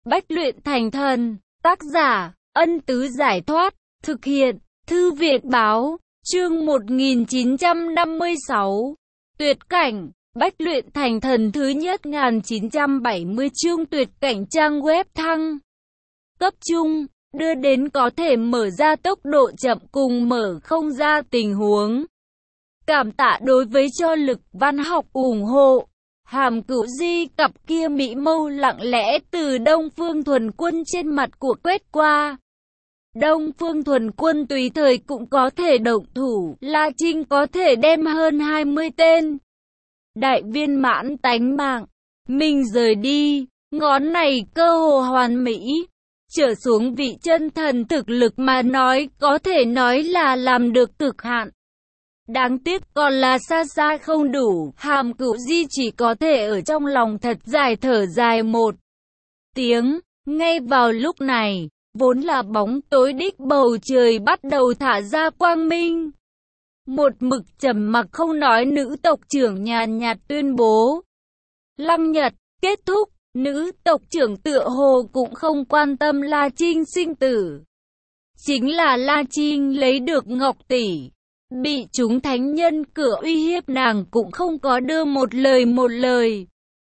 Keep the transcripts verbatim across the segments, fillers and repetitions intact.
Bách luyện thành thần. Tác giả, Ân Tứ Giải Thoát. Thực hiện, Thư Viện Báo. Chương một nghìn chín trăm năm mươi sáu. Tuyệt cảnh. Bách luyện thành thần thứ nhất một nghìn chín trăm bảy mươi chương tuyệt cảnh. Trang web thăng cấp trung, đưa đến có thể mở ra tốc độ chậm cùng mở không ra tình huống. Cảm tạ đối với cho lực văn học ủng hộ. Hàm Cửu Di cặp kia mỹ mâu lặng lẽ từ Đông Phương Thuần Quân trên mặt của quét qua. Đông Phương Thuần Quân tùy thời cũng có thể động thủ, La Trinh có thể đem hơn hai mươi tên đại viên mãn tánh mạng. Mình rời đi, ngón này cơ hồ hoàn mỹ. Trở xuống vị chân thần thực lực mà nói, có thể nói là làm được cực hạn. Đáng tiếc còn là xa xa không đủ. Hàm Cửu Di chỉ có thể ở trong lòng thật dài thở dài một tiếng. Ngay vào lúc này, vốn là bóng tối đích bầu trời bắt đầu thả ra quang minh. Một mực trầm mặc không nói nữ tộc trưởng nhàn nhạt tuyên bố. Lăng nhật, kết thúc. Nữ tộc trưởng tựa hồ cũng không quan tâm La Trinh sinh tử. Chính là La Trinh lấy được Ngọc Tỷ. Bị chúng thánh nhân cửa uy hiếp, nàng cũng không có đưa một lời một lời.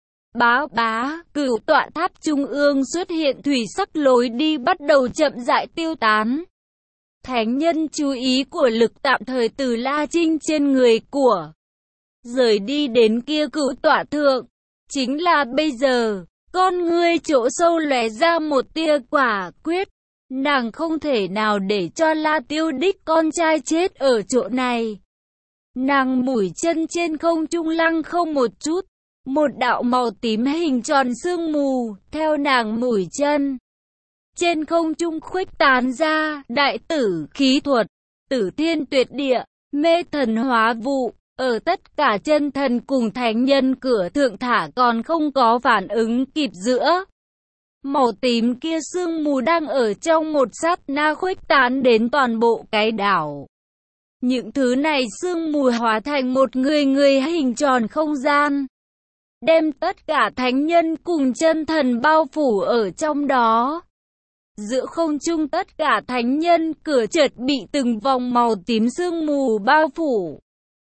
Bá bá, Cửu tọa tháp trung ương xuất hiện thủy sắc lối đi bắt đầu chậm rãi tiêu tán. Thánh nhân chú ý của lực tạm thời từ La Trinh trên người của rời đi đến kia cửu tọa thượng. Chính là bây giờ, con ngươi chỗ sâu lóe ra một tia quả quyết. Nàng không thể nào để cho La Tiêu đích con trai chết ở chỗ này. Nàng mũi chân trên không trung lăng không một chút. Một đạo màu tím hình tròn sương mù, theo nàng mũi chân trên không trung khuếch tán ra. Đại tử khí thuật, tử thiên tuyệt địa, mê thần hóa vụ. Ở tất cả chân thần cùng thánh nhân cửa thượng thả còn không có phản ứng kịp giữa. Màu tím kia sương mù đang ở trong một sát na khuếch tán đến toàn bộ cái đảo. Những thứ này sương mù hóa thành một người người hình tròn không gian. Đem tất cả thánh nhân cùng chân thần bao phủ ở trong đó. Giữa không trung tất cả thánh nhân cửa chợt bị từng vòng màu tím sương mù bao phủ.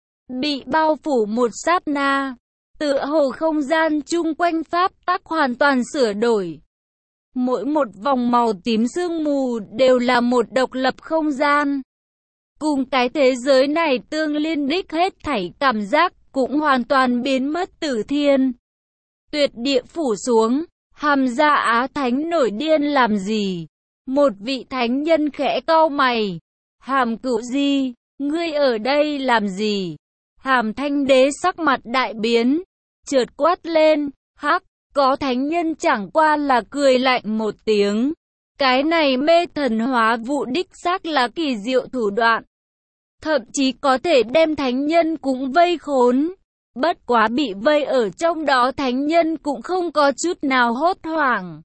Bị bao phủ một sát na, tựa hồ không gian chung quanh pháp tắc hoàn toàn sửa đổi. Mỗi một vòng màu tím sương mù đều là một độc lập không gian. Cùng cái thế giới này tương liên đích hết thảy cảm giác cũng hoàn toàn biến mất. Tử thiên tuyệt địa phủ xuống, Hàm Gia Á Thánh nổi điên làm gì? Một vị thánh nhân khẽ cau mày. Hàm Cửu Di, ngươi ở đây làm gì? Hàm Thanh Đế sắc mặt đại biến, chợt quát lên, hắc, có thánh nhân chẳng qua là cười lạnh một tiếng. Cái này mê thần hóa vụ đích xác là kỳ diệu thủ đoạn. Thậm chí có thể đem thánh nhân cũng vây khốn. Bất quá bị vây ở trong đó thánh nhân cũng không có chút nào hốt hoảng.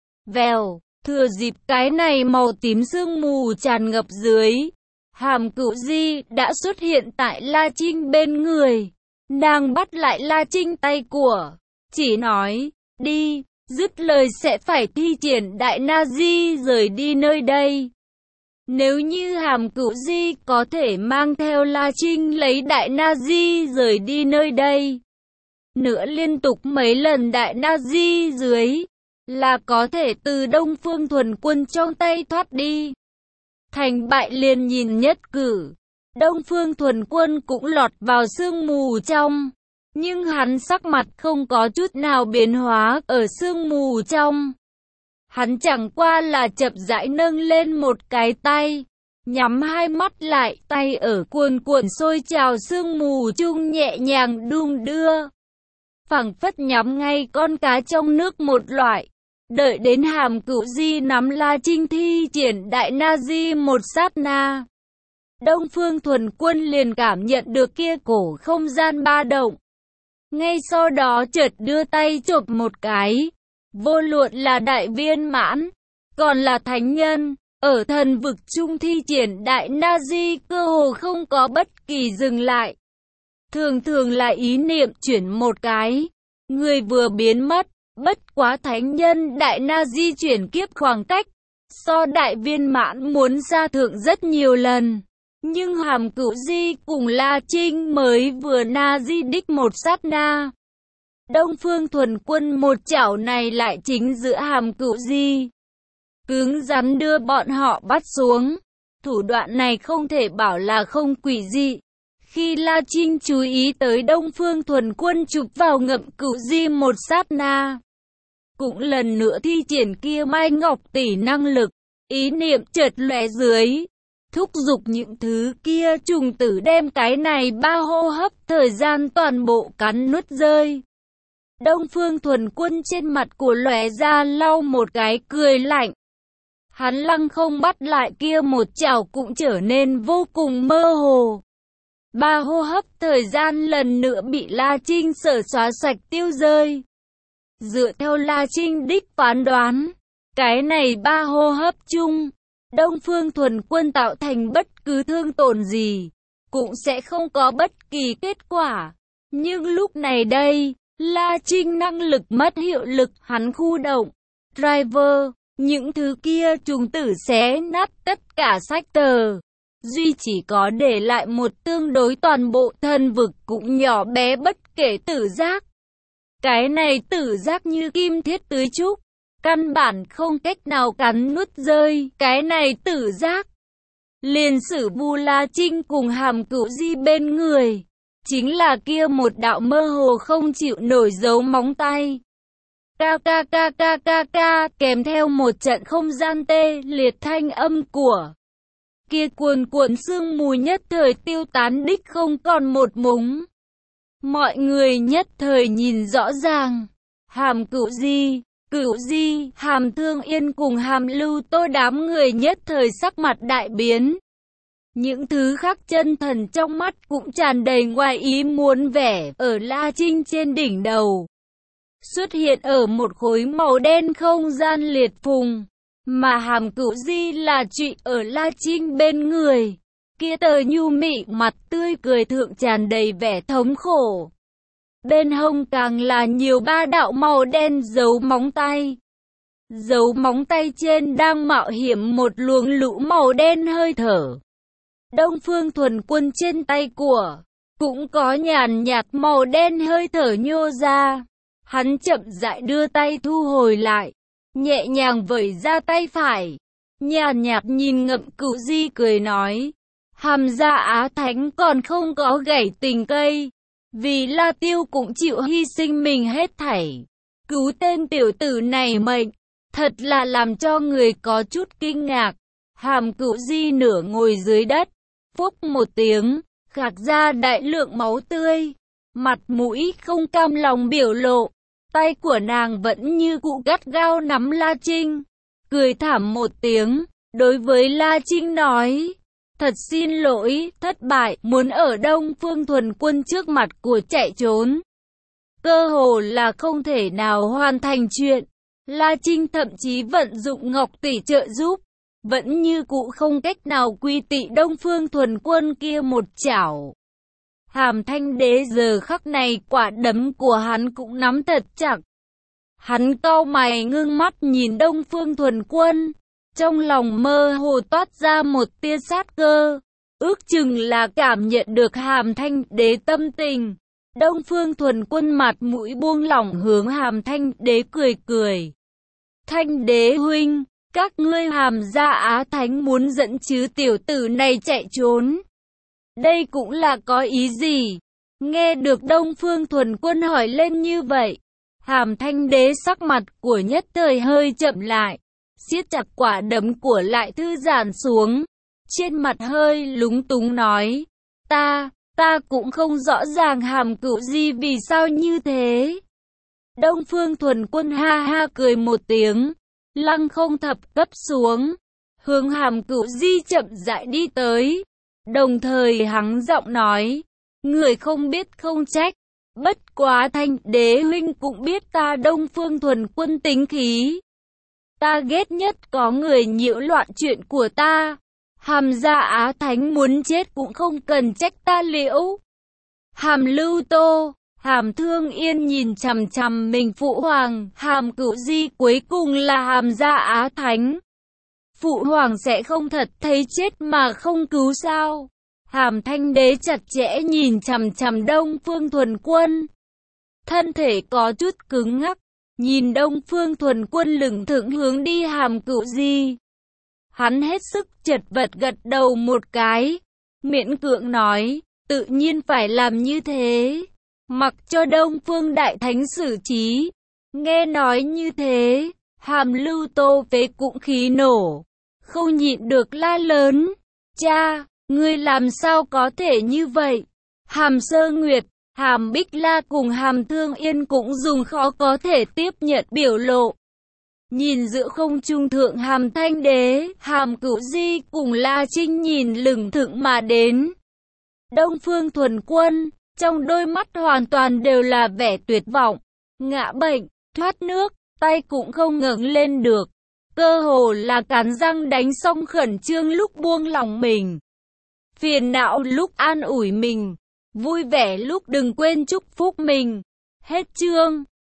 Vèo, thừa dịp cái này màu tím sương mù tràn ngập dưới. Hàm Cửu Di đã xuất hiện tại La Trinh bên người. Nàng bắt lại La Trinh tay của, chỉ nói, đi, dứt lời sẽ phải thi triển Đại Na Di rời đi nơi đây. Nếu như Hàm Cửu Di có thể mang theo La Trinh lấy Đại Na Di rời đi nơi đây, nữa liên tục mấy lần Đại Na Di dưới, là có thể từ Đông Phương Thuần Quân trong tay thoát đi. Thành bại liền nhìn nhất cử. Đông Phương Thuần Quân cũng lọt vào sương mù trong. Nhưng hắn sắc mặt không có chút nào biến hóa ở sương mù trong. Hắn chẳng qua là chậm rãi nâng lên một cái tay. Nhắm hai mắt lại, tay ở cuồn cuộn sôi trào sương mù chung nhẹ nhàng đung đưa. Phảng phất nhắm ngay con cá trong nước một loại. Đợi đến Hàm Cửu Di nắm La Trinh thi triển Đại Na Di một sát na. Đông Phương Thuần Quân liền cảm nhận được kia cổ không gian ba động. Ngay sau đó chợt đưa tay chộp một cái. Vô luận là đại viên mãn, còn là thánh nhân, ở thần vực trung thi triển Đại Na Di cơ hồ không có bất kỳ dừng lại. Thường thường là ý niệm chuyển một cái, người vừa biến mất. Bất quá thánh nhân Đại Na di chuyển kiếp khoảng cách, so đại viên mãn muốn xa thượng rất nhiều lần. Nhưng Hàm Cửu Di cùng La Trinh mới vừa Na di đích một sát na. Đông Phương Thuần Quân một chảo này lại chính giữa Hàm Cửu Di, cứng rắn đưa bọn họ bắt xuống. Thủ đoạn này không thể bảo là không quỷ dị. Khi La Trinh chú ý tới Đông Phương Thuần Quân chụp vào Ngậm Cửu Di một sát na, cũng lần nữa thi triển kia Mai Ngọc tỷ năng lực, ý niệm chợt lóe dưới, thúc giục những thứ kia trùng tử đem cái này ba hô hấp thời gian toàn bộ cắn nuốt rơi. Đông Phương Thuần Quân trên mặt của lóe ra lau một cái cười lạnh. Hắn lăng không bắt lại kia một chảo cũng trở nên vô cùng mơ hồ. Ba hô hấp thời gian lần nữa bị La Trinh sở xóa sạch tiêu rơi. Dựa theo La Trinh đích phán đoán, cái này ba hô hấp chung, Đông Phương Thuần Quân tạo thành bất cứ thương tổn gì, cũng sẽ không có bất kỳ kết quả. Nhưng lúc này đây, La Trinh năng lực mất hiệu lực, hắn khu động driver, những thứ kia trùng tử xé nát tất cả sách tờ, duy chỉ có để lại một tương đối toàn bộ thân vực cũng nhỏ bé bất kể tử giác. Cái này tử giác như kim thiết tưới trúc, căn bản không cách nào cắn nuốt rơi. Cái này tử giác liền sử Vu La Trinh cùng Hàm Cửu Di bên người, chính là kia một đạo mơ hồ không chịu nổi dấu móng tay. Ca ca ca ca ca ca, kèm theo một trận không gian tê liệt thanh âm của kia cuồn cuộn sương mù nhất thời tiêu tán đích không còn một mống. Mọi người nhất thời nhìn rõ ràng, Hàm Cửu Di, Cửu Di, Hàm Thương Yên cùng Hàm Lưu Tô đám người nhất thời sắc mặt đại biến. Những thứ khác chân thần trong mắt cũng tràn đầy ngoài ý muốn vẻ. Ở La Trinh trên đỉnh đầu xuất hiện ở một khối màu đen không gian liệt phùng, mà Hàm Cửu Di là trụy ở La Trinh bên người. Kia tờ nhu mị mặt tươi cười thượng tràn đầy vẻ thống khổ. Bên hông càng là nhiều ba đạo màu đen dấu móng tay. Dấu móng tay trên đang mạo hiểm một luồng lũ màu đen hơi thở. Đông Phương Thuần Quân trên tay của cũng có nhàn nhạt màu đen hơi thở nhô ra. Hắn chậm rãi đưa tay thu hồi lại, nhẹ nhàng vẩy ra tay phải, nhàn nhạt nhìn Ngậm Cửu Di cười nói: Hàm gia Á Thánh còn không có gãy tình cây, vì La Tiêu cũng chịu hy sinh mình hết thảy, cứu tên tiểu tử này mệnh, thật là làm cho người có chút kinh ngạc. Hàm Cửu Di nửa ngồi dưới đất, phốc một tiếng, khạc ra đại lượng máu tươi, mặt mũi không cam lòng biểu lộ, tay của nàng vẫn như cũ gắt gao nắm La Trinh, cười thảm một tiếng, đối với La Trinh nói: Thật xin lỗi, thất bại, muốn ở Đông Phương Thuần Quân trước mặt của chạy trốn, cơ hồ là không thể nào hoàn thành chuyện. La Trinh thậm chí vận dụng Ngọc tỷ trợ giúp, vẫn như cũ không cách nào quy tị Đông Phương Thuần Quân kia một chảo. Hàm Thanh Đế giờ khắc này quả đấm của hắn cũng nắm thật chặt. Hắn cau mày ngưng mắt nhìn Đông Phương Thuần Quân, trong lòng mơ hồ toát ra một tia sát cơ, ước chừng là cảm nhận được Hàm Thanh Đế tâm tình. Đông Phương Thuần Quân mặt mũi buông lỏng hướng Hàm Thanh Đế cười cười: Thanh Đế huynh, các ngươi Hàm gia Á Thánh muốn dẫn chứ tiểu tử này chạy trốn, đây cũng là có ý gì? Nghe được Đông Phương Thuần Quân hỏi lên như vậy, Hàm Thanh Đế sắc mặt của nhất thời hơi chậm lại, siết chặt quả đấm của lại thư giãn xuống, trên mặt hơi lúng túng nói: Ta, ta cũng không rõ ràng Hàm Cửu Di vì sao như thế. Đông Phương Thuần Quân ha ha cười một tiếng, lăng không thập cấp xuống, hướng Hàm Cửu Di chậm rãi đi tới. Đồng thời hắn giọng nói: Người không biết không trách, bất quá Thanh Đế huynh cũng biết ta Đông Phương Thuần Quân tính khí. Ta ghét nhất có người nhiễu loạn chuyện của ta. Hàm gia Á Thánh muốn chết cũng không cần trách ta liễu. Hàm Lưu Tô, Hàm Thương Yên nhìn chằm chằm mình Phụ Hoàng, Hàm Cửu Di cuối cùng là Hàm gia Á Thánh. Phụ Hoàng sẽ không thật thấy chết mà không cứu sao? Hàm Thanh Đế chặt chẽ nhìn chằm chằm Đông Phương Thuần Quân. Thân thể có chút cứng ngắc, nhìn Đông Phương Thuần Quân lững thững hướng đi Hàm Cửu Di. Hắn hết sức chật vật gật đầu một cái, miễn cưỡng nói, tự nhiên phải làm như thế, mặc cho Đông Phương Đại Thánh xử trí. Nghe nói như thế, Hàm Lưu Tô Phế cũng khí nổ, không nhịn được la lớn, cha, ngươi làm sao có thể như vậy? Hàm Sơ Nguyệt, Hàm Bích La cùng Hàm Thương Yên cũng dùng khó có thể tiếp nhận biểu lộ. Nhìn giữa không trung thượng Hàm Thanh Đế, Hàm Cửu Di cùng La Trinh nhìn lững thững mà đến. Đông Phương Thuần Quân, trong đôi mắt hoàn toàn đều là vẻ tuyệt vọng, ngã bệnh, thoát nước, tay cũng không ngẩng lên được. Cơ hồ là cắn răng đánh xong khẩn trương lúc buông lòng mình. Phiền não lúc an ủi mình, vui vẻ lúc đừng quên chúc phúc mình. Hết chương.